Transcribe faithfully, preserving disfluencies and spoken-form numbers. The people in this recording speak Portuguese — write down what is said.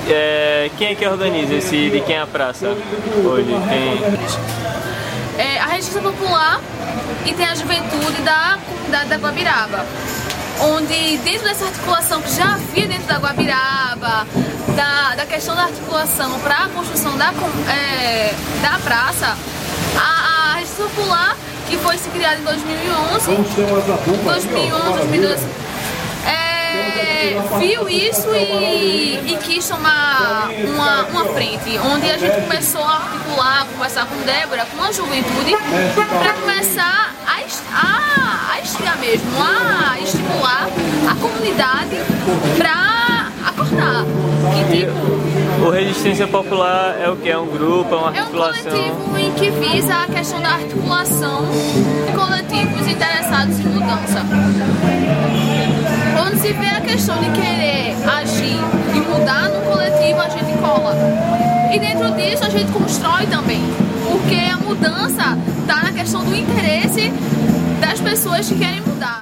é, quem é que organiza esse De Quem é a Praça hoje? Tem... É, a Resistência Popular e tem a Juventude da Comunidade da Guabiraba, onde dentro dessa articulação que já havia dentro da Guabiraba, da, da questão da articulação para a construção da, é, da praça, a, a Resistência Popular, que foi se criada em dois mil e onze, dois mil e onze, dois mil e doze, é, viu isso e, e quis tomar uma, uma frente, onde a gente começou a articular, a conversar com Débora, com a juventude, para começar a, a, a instigar mesmo, a estimular a comunidade para acordar. E, tipo, o Resistência Popular é o que? É um grupo, é uma articulação? É um coletivo em que visa a questão da articulação de coletivos interessados em mudança. Quando se vê a questão de querer agir e mudar no coletivo, a gente cola. E dentro disso a gente constrói também, porque a mudança está na questão do interesse das pessoas que querem mudar.